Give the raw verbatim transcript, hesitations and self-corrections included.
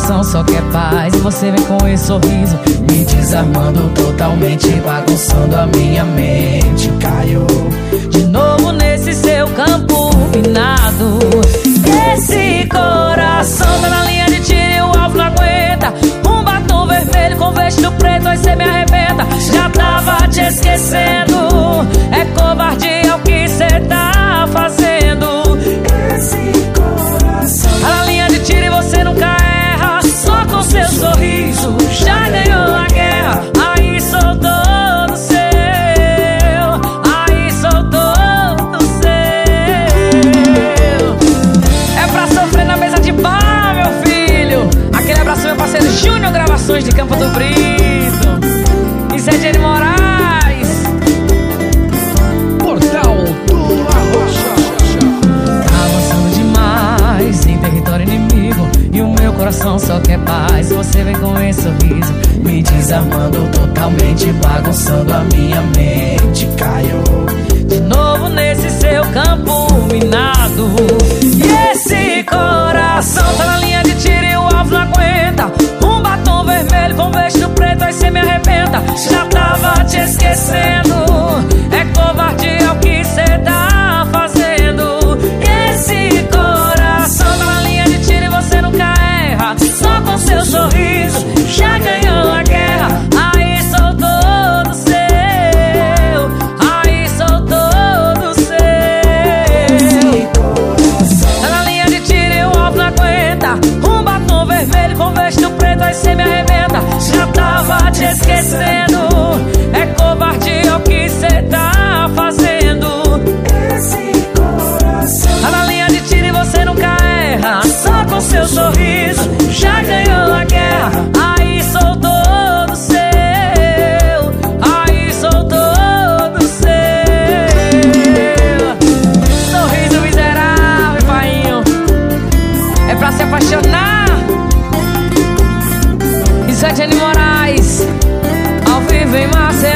coração só quer paz e você vem com esse sorriso me desarmando totalmente, bagunçando a minha mente. Caiu de novo nesse seu campo minado. Esse coração tá na linha de tiro e o alvo não aguenta. Um batom vermelho com vestido preto, aí cê me arrebenta. Já tava te esquecendo, é covardia o que cê tá fazendo. Esse coração tá na linha de tiro e você nunca erra. Só com seu sorriso já ganhou a guerra. Aí sou todo seu, aí sou todo seu. É pra sofrer na mesa de bar, meu filho. Aquele abraço, meu parceiro Júnior Gravações de Campo do Brito e Zé Jenny Moraes, Portal do Arrocha. tá avançando demais em território inimigo e o meu coração só quer paz. Você vem com esse sorriso me desarmando totalmente, bagunçando a minha mente. Caiu de novo nesse seu campo minado. E esse coração tá na linha de tiro e o alvo não aguenta. Um batom vermelho com vestido preto, aí cê me arrebenta. Já tava te esquecendo, é covardia o que cê tá fazendo. E esse coração tá na linha de tiro e você nunca erra. Só com seu sorriso já ganhou a guerra. Aí sou todo seu, aí sou todo seu. Tá na linha de tiro e o alvo não aguenta. Um batom vermelho com vestido preto, aí cê me arrebenta. Já tava te esquecendo, é covardia o que cê tá fazendo. Esse coração tá na linha de tiro e você nunca erra. Só com seu sorriso já ganhou a guerra. Aí sou todo seu, aí sou todo seu. Sorriso miserável, painho, é pra se apaixonar. E Zé Jenny Moraes, ao vivo em Maceió.